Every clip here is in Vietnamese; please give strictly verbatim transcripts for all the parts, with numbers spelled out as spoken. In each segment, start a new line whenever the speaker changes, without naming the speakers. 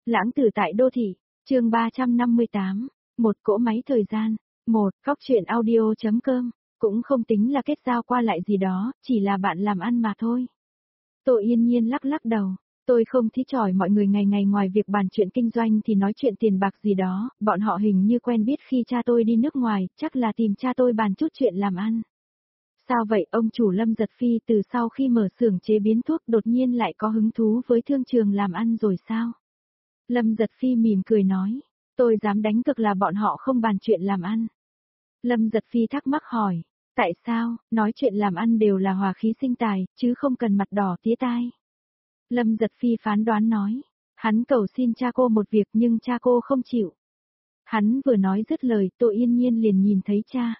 Lãng tử tại đô thị, chương ba trăm năm mươi tám, một cỗ máy thời gian, một, góc truyện audio.com, cũng không tính là kết giao qua lại gì đó, chỉ là bạn làm ăn mà thôi. Tô Yên Nhiên lắc lắc đầu, tôi không thích chỏi mọi người ngày ngày ngoài việc bàn chuyện kinh doanh thì nói chuyện tiền bạc gì đó, bọn họ hình như quen biết khi cha tôi đi nước ngoài, chắc là tìm cha tôi bàn chút chuyện làm ăn. Sao vậy ông chủ Lâm Giật Phi từ sau khi mở xưởng chế biến thuốc đột nhiên lại có hứng thú với thương trường làm ăn rồi sao? Lâm Giật Phi mỉm cười nói, tôi dám đánh cược là bọn họ không bàn chuyện làm ăn. Lâm Giật Phi thắc mắc hỏi, tại sao, nói chuyện làm ăn đều là hòa khí sinh tài, chứ không cần mặt đỏ tía tai. Lâm Giật Phi phán đoán nói, hắn cầu xin cha cô một việc nhưng cha cô không chịu. Hắn vừa nói dứt lời, Tô Yên Nhiên liền nhìn thấy cha.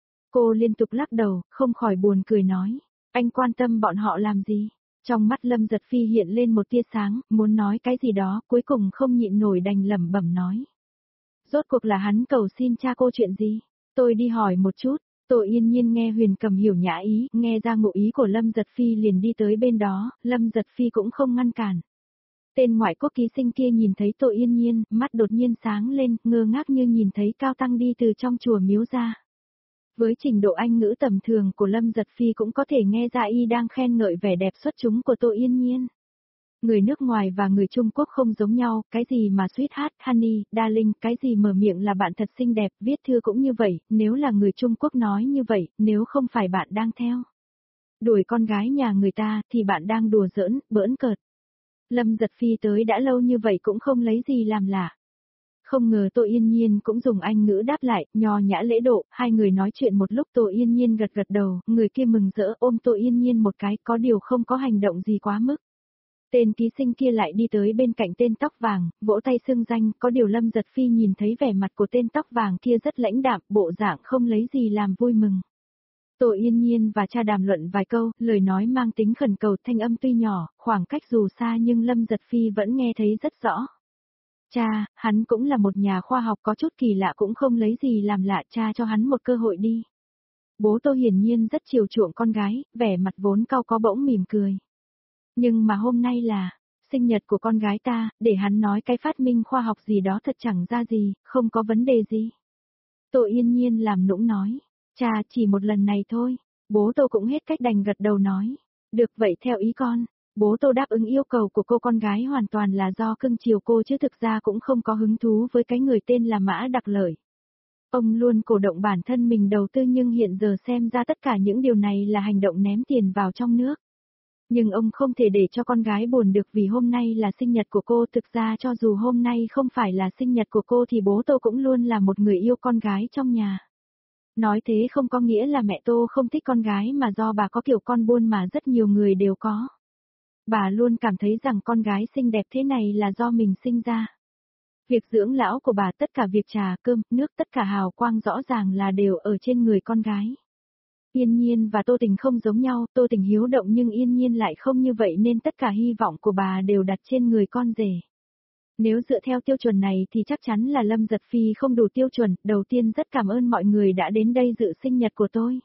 Cô liên tục lắc đầu, không khỏi buồn cười nói, anh quan tâm bọn họ làm gì? Trong mắt Lâm Giật Phi hiện lên một tia sáng, muốn nói cái gì đó, cuối cùng không nhịn nổi đành lẩm bẩm nói. Rốt cuộc là hắn cầu xin cha cô chuyện gì? Tôi đi hỏi một chút. Tô Yên Nhiên nghe Huyền Cầm hiểu nhã ý, nghe ra ngụ ý của Lâm Giật Phi liền đi tới bên đó, Lâm Giật Phi cũng không ngăn cản. Tên ngoại quốc ký sinh kia nhìn thấy Tô Yên Nhiên, mắt đột nhiên sáng lên, ngơ ngác như nhìn thấy Cao Tăng đi từ trong chùa miếu ra. Với trình độ Anh ngữ tầm thường của Lâm Giật Phi cũng có thể nghe ra y đang khen ngợi vẻ đẹp xuất chúng của Tô Yên Nhiên. Người nước ngoài và người Trung Quốc không giống nhau, cái gì mà sweetheart, honey, darling, cái gì mở miệng là bạn thật xinh đẹp, viết thư cũng như vậy, nếu là người Trung Quốc nói như vậy, nếu không phải bạn đang theo đuổi con gái nhà người ta, thì bạn đang đùa giỡn, bỡn cợt. Lâm Giật Phi tới đã lâu như vậy cũng không lấy gì làm lạ. Không ngờ Tô Yên Nhiên cũng dùng Anh ngữ đáp lại, nho nhã lễ độ, hai người nói chuyện một lúc Tô Yên Nhiên gật gật đầu, người kia mừng rỡ ôm Tô Yên Nhiên một cái, có điều không có hành động gì quá mức. Tên ký sinh kia lại đi tới bên cạnh tên tóc vàng, vỗ tay xưng danh, có điều Lâm Giật Phi nhìn thấy vẻ mặt của tên tóc vàng kia rất lãnh đạm, bộ dạng không lấy gì làm vui mừng. Tô Yên Nhiên và cha đàm luận vài câu, lời nói mang tính khẩn cầu, thanh âm tuy nhỏ, khoảng cách dù xa nhưng Lâm Giật Phi vẫn nghe thấy rất rõ. Cha, hắn cũng là một nhà khoa học có chút kỳ lạ cũng không lấy gì làm lạ, cha cho hắn một cơ hội đi. Bố Tô hiển nhiên rất chiều chuộng con gái, vẻ mặt vốn cau có bỗng mỉm cười. Nhưng mà hôm nay là sinh nhật của con gái ta, để hắn nói cái phát minh khoa học gì đó thật chẳng ra gì, không có vấn đề gì. Tô Yên Nhiên làm nũng nói, cha chỉ một lần này thôi, bố Tô cũng hết cách đành gật đầu nói, được vậy theo ý con. Bố Tô đáp ứng yêu cầu của cô con gái hoàn toàn là do cưng chiều cô chứ thực ra cũng không có hứng thú với cái người tên là Mã Đặc Lợi. Ông luôn cổ động bản thân mình đầu tư nhưng hiện giờ xem ra tất cả những điều này là hành động ném tiền vào trong nước. Nhưng ông không thể để cho con gái buồn được vì hôm nay là sinh nhật của cô, thực ra cho dù hôm nay không phải là sinh nhật của cô thì bố Tô cũng luôn là một người yêu con gái trong nhà. Nói thế không có nghĩa là mẹ Tô không thích con gái mà do bà có kiểu con buôn mà rất nhiều người đều có. Bà luôn cảm thấy rằng con gái xinh đẹp thế này là do mình sinh ra. Việc dưỡng lão của bà tất cả việc trà, cơm, nước tất cả hào quang rõ ràng là đều ở trên người con gái. Yên Nhiên và Tô Tình không giống nhau, Tô Tình hiếu động nhưng Yên Nhiên lại không như vậy nên tất cả hy vọng của bà đều đặt trên người con rể. Nếu dựa theo tiêu chuẩn này thì chắc chắn là Lâm Giật Phi không đủ tiêu chuẩn, đầu tiên rất cảm ơn mọi người đã đến đây dự sinh nhật của tôi.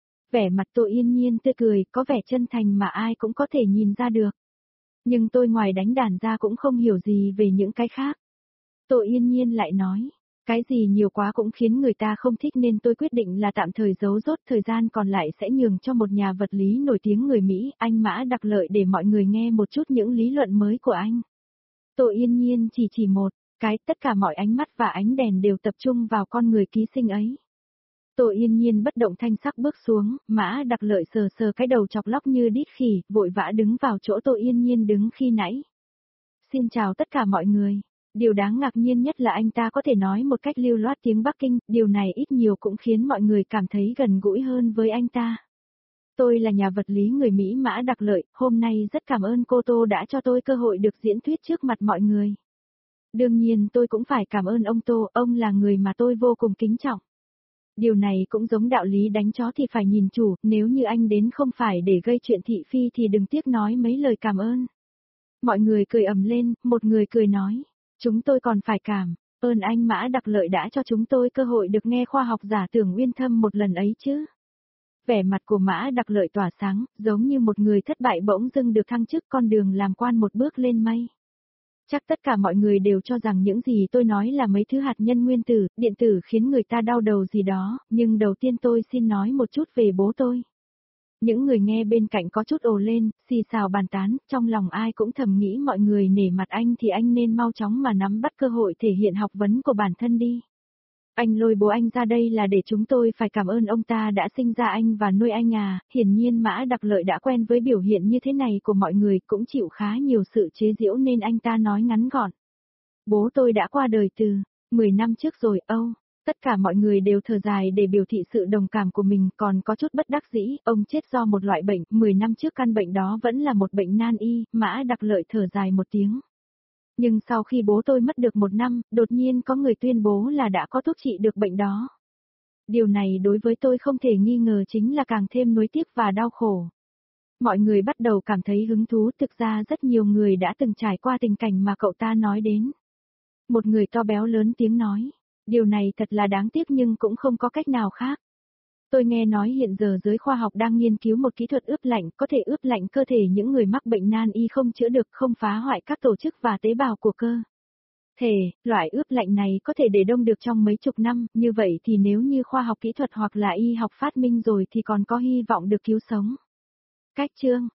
Vẻ mặt Tô Yên Nhiên tươi cười, có vẻ chân thành mà ai cũng có thể nhìn ra được. Nhưng tôi ngoài đánh đàn ra cũng không hiểu gì về những cái khác. Tô Yên Nhiên lại nói, cái gì nhiều quá cũng khiến người ta không thích nên tôi quyết định là tạm thời giấu rốt, thời gian còn lại sẽ nhường cho một nhà vật lý nổi tiếng người Mỹ, anh Mã Đặc Lợi, để mọi người nghe một chút những lý luận mới của anh. Tô Yên Nhiên chỉ chỉ một cái, tất cả mọi ánh mắt và ánh đèn đều tập trung vào con người ký sinh ấy. Tô Yên Nhiên bất động thanh sắc bước xuống, Mã Đặc Lợi sờ sờ cái đầu chọc lóc như đít khỉ, vội vã đứng vào chỗ Tô Yên Nhiên đứng khi nãy. Xin chào tất cả mọi người. Điều đáng ngạc nhiên nhất là anh ta có thể nói một cách lưu loát tiếng Bắc Kinh, điều này ít nhiều cũng khiến mọi người cảm thấy gần gũi hơn với anh ta. Tôi là nhà vật lý người Mỹ Mã Đặc Lợi, hôm nay rất cảm ơn cô Tô đã cho tôi cơ hội được diễn thuyết trước mặt mọi người. Đương nhiên tôi cũng phải cảm ơn ông Tô, ông là người mà tôi vô cùng kính trọng. Điều này cũng giống đạo lý đánh chó thì phải nhìn chủ, nếu như anh đến không phải để gây chuyện thị phi thì đừng tiếc nói mấy lời cảm ơn. Mọi người cười ầm lên, một người cười nói, chúng tôi còn phải cảm ơn anh Mã Đặc Lợi đã cho chúng tôi cơ hội được nghe khoa học giả Tưởng Uyên Thâm một lần ấy chứ. Vẻ mặt của Mã Đặc Lợi tỏa sáng, giống như một người thất bại bỗng dưng được thăng chức, con đường làm quan một bước lên mây. Chắc tất cả mọi người đều cho rằng những gì tôi nói là mấy thứ hạt nhân nguyên tử, điện tử khiến người ta đau đầu gì đó, nhưng đầu tiên tôi xin nói một chút về bố tôi. Những người nghe bên cạnh có chút ồ lên, xì xào bàn tán, trong lòng ai cũng thầm nghĩ mọi người nể mặt anh thì anh nên mau chóng mà nắm bắt cơ hội thể hiện học vấn của bản thân đi. Anh lôi bố anh ra đây là để chúng tôi phải cảm ơn ông ta đã sinh ra anh và nuôi anh à, hiển nhiên Mã Đặc Lợi đã quen với biểu hiện như thế này của mọi người cũng chịu khá nhiều sự chế giễu nên anh ta nói ngắn gọn. Bố tôi đã qua đời từ mười năm trước rồi, âu. Tất cả mọi người đều thở dài để biểu thị sự đồng cảm của mình, còn có chút bất đắc dĩ, ông chết do một loại bệnh, mười năm trước căn bệnh đó vẫn là một bệnh nan y, Mã Đặc Lợi thở dài một tiếng. Nhưng sau khi bố tôi mất được một năm, đột nhiên có người tuyên bố là đã có thuốc trị được bệnh đó. Điều này đối với tôi không thể nghi ngờ chính là càng thêm nuối tiếc và đau khổ. Mọi người bắt đầu cảm thấy hứng thú, thực ra rất nhiều người đã từng trải qua tình cảnh mà cậu ta nói đến. Một người to béo lớn tiếng nói, điều này thật là đáng tiếc nhưng cũng không có cách nào khác. Tôi nghe nói hiện giờ giới khoa học đang nghiên cứu một kỹ thuật ướp lạnh, có thể ướp lạnh cơ thể những người mắc bệnh nan y không chữa được, không phá hoại các tổ chức và tế bào của cơ thể. Loại ướp lạnh này có thể để đông được trong mấy chục năm, như vậy thì nếu như khoa học kỹ thuật hoặc là y học phát minh rồi thì còn có hy vọng được cứu sống. Cách chương